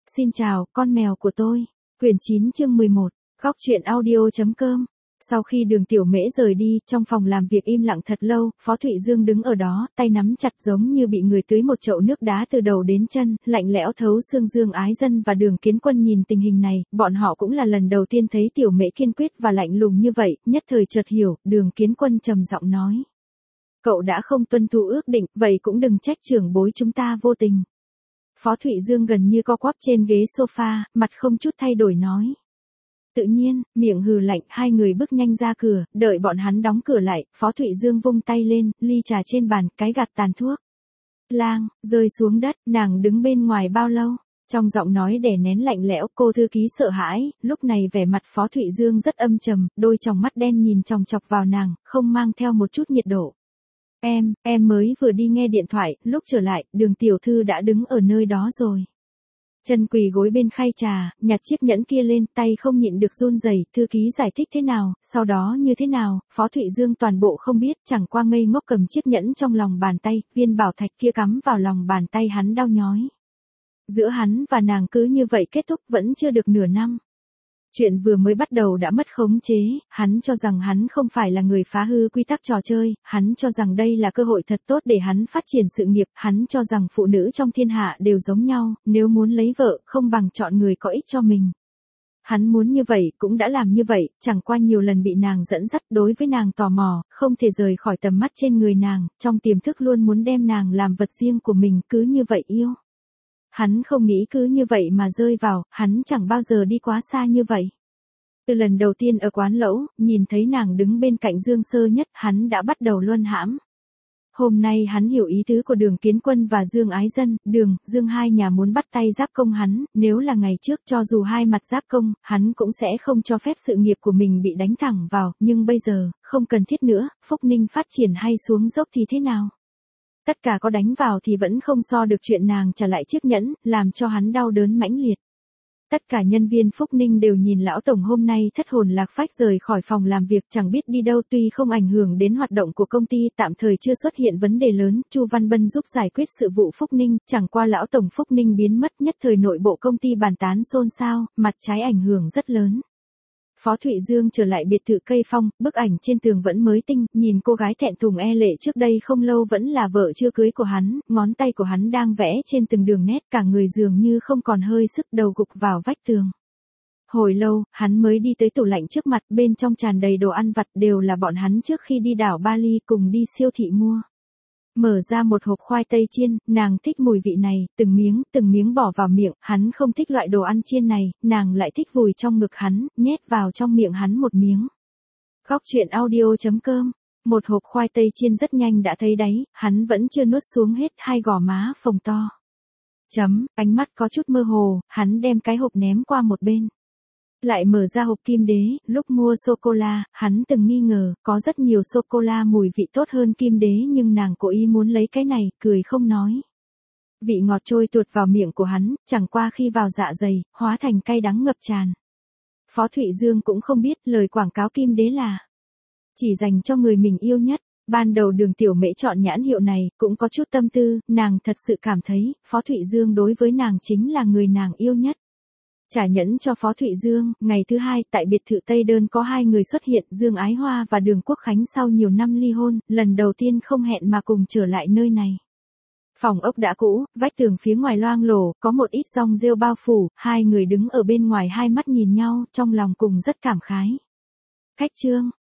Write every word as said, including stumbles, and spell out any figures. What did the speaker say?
Xin chào, con mèo của tôi. Quyển chín chương mười một, Góc truyện audio.com. Sau khi Đường Tiểu Mễ rời đi, trong phòng làm việc im lặng thật lâu, Phó Thụy Dương đứng ở đó, tay nắm chặt giống như bị người tưới một chậu nước đá từ đầu đến chân, lạnh lẽo thấu xương. Dương Ái Dân và Đường Kiến Quân nhìn tình hình này, bọn họ cũng là lần đầu tiên thấy Tiểu Mễ kiên quyết và lạnh lùng như vậy, nhất thời chợt hiểu. Đường Kiến Quân trầm giọng nói: Cậu đã không tuân thủ ước định, vậy cũng đừng trách trưởng bối chúng ta vô tình. Phó Thụy Dương gần như co quắp trên ghế sofa, mặt không chút thay đổi nói. Tự nhiên, miệng hừ lạnh. Hai người bước nhanh ra cửa, đợi bọn hắn đóng cửa lại, Phó Thụy Dương vung tay lên, ly trà trên bàn, cái gạt tàn thuốc lang, rơi xuống đất. Nàng đứng bên ngoài bao lâu? Trong giọng nói đè nén lạnh lẽo. Cô thư ký sợ hãi, lúc này vẻ mặt Phó Thụy Dương rất âm trầm, đôi tròng mắt đen nhìn chòng chọc vào nàng, không mang theo một chút nhiệt độ. Em, em mới vừa đi nghe điện thoại, lúc trở lại, Đường tiểu thư đã đứng ở nơi đó rồi. Chân quỳ gối bên khay trà, nhặt chiếc nhẫn kia lên, tay không nhịn được run rẩy. Thư ký giải thích thế nào, sau đó như thế nào, Phó Thụy Dương toàn bộ không biết, chẳng qua ngây ngốc cầm chiếc nhẫn trong lòng bàn tay, viên bảo thạch kia cắm vào lòng bàn tay hắn đau nhói. Giữa hắn và nàng cứ như vậy kết thúc, vẫn chưa được nửa năm. Chuyện vừa mới bắt đầu đã mất khống chế, hắn cho rằng hắn không phải là người phá hư quy tắc trò chơi, hắn cho rằng đây là cơ hội thật tốt để hắn phát triển sự nghiệp, hắn cho rằng phụ nữ trong thiên hạ đều giống nhau, nếu muốn lấy vợ, không bằng chọn người có ích cho mình. Hắn muốn như vậy, cũng đã làm như vậy, chẳng qua nhiều lần bị nàng dẫn dắt, đối với nàng tò mò, không thể rời khỏi tầm mắt trên người nàng, trong tiềm thức luôn muốn đem nàng làm vật riêng của mình, cứ như vậy yêu. Hắn không nghĩ cứ như vậy mà rơi vào, hắn chẳng bao giờ đi quá xa như vậy. Từ lần đầu tiên ở quán lẩu, nhìn thấy nàng đứng bên cạnh Dương Sơ Nhất, hắn đã bắt đầu luân hãm. Hôm nay hắn hiểu ý tứ của Đường Kiến Quân và Dương Ái Dân, Đường, Dương hai nhà muốn bắt tay giáp công hắn, nếu là ngày trước cho dù hai mặt giáp công, hắn cũng sẽ không cho phép sự nghiệp của mình bị đánh thẳng vào, nhưng bây giờ, không cần thiết nữa, Phúc Ninh phát triển hay xuống dốc thì thế nào? Tất cả có đánh vào thì vẫn không so được chuyện nàng trả lại chiếc nhẫn, làm cho hắn đau đớn mãnh liệt. Tất cả nhân viên Phúc Ninh đều nhìn lão tổng hôm nay thất hồn lạc phách rời khỏi phòng làm việc, chẳng biết đi đâu. Tuy không ảnh hưởng đến hoạt động của công ty, tạm thời chưa xuất hiện vấn đề lớn, Chu Văn Bân giúp giải quyết sự vụ Phúc Ninh, chẳng qua lão tổng Phúc Ninh biến mất, nhất thời nội bộ công ty bàn tán xôn xao, mặt trái ảnh hưởng rất lớn. Phó Thụy Dương trở lại biệt thự Cây Phong, bức ảnh trên tường vẫn mới tinh, nhìn cô gái thẹn thùng e lệ trước đây không lâu vẫn là vợ chưa cưới của hắn, ngón tay của hắn đang vẽ trên từng đường nét, cả người dường như không còn hơi sức, đầu gục vào vách tường. Hồi lâu, hắn mới đi tới tủ lạnh trước mặt, bên trong tràn đầy đồ ăn vặt, đều là bọn hắn trước khi đi đảo Bali cùng đi siêu thị mua. Mở ra một hộp khoai tây chiên, nàng thích mùi vị này, từng miếng, từng miếng bỏ vào miệng, hắn không thích loại đồ ăn chiên này, nàng lại thích vùi trong ngực hắn, nhét vào trong miệng hắn một miếng. Góc truyện audio.com. Một hộp khoai tây chiên rất nhanh đã thấy đáy, hắn vẫn chưa nuốt xuống hết, hai gò má phồng to. Chấm, ánh mắt có chút mơ hồ, hắn đem cái hộp ném qua một bên. Lại mở ra hộp kim đế, lúc mua sô-cô-la, hắn từng nghi ngờ, có rất nhiều sô-cô-la mùi vị tốt hơn kim đế nhưng nàng cố ý muốn lấy cái này, cười không nói. Vị ngọt trôi tuột vào miệng của hắn, chẳng qua khi vào dạ dày, hóa thành cay đắng ngập tràn. Phó Thụy Dương cũng không biết lời quảng cáo kim đế là chỉ dành cho người mình yêu nhất. Ban đầu Đường Tiểu Mễ chọn nhãn hiệu này, cũng có chút tâm tư, nàng thật sự cảm thấy, Phó Thụy Dương đối với nàng chính là người nàng yêu nhất. Trả nhẫn cho Phó Thụy Dương, ngày thứ hai, tại biệt thự Tây Đơn có hai người xuất hiện, Dương Ái Hoa và Đường Quốc Khánh sau nhiều năm ly hôn, lần đầu tiên không hẹn mà cùng trở lại nơi này. Phòng ốc đã cũ, vách tường phía ngoài loang lổ, có một ít rong rêu bao phủ, hai người đứng ở bên ngoài hai mắt nhìn nhau, trong lòng cùng rất cảm khái. Khách trương,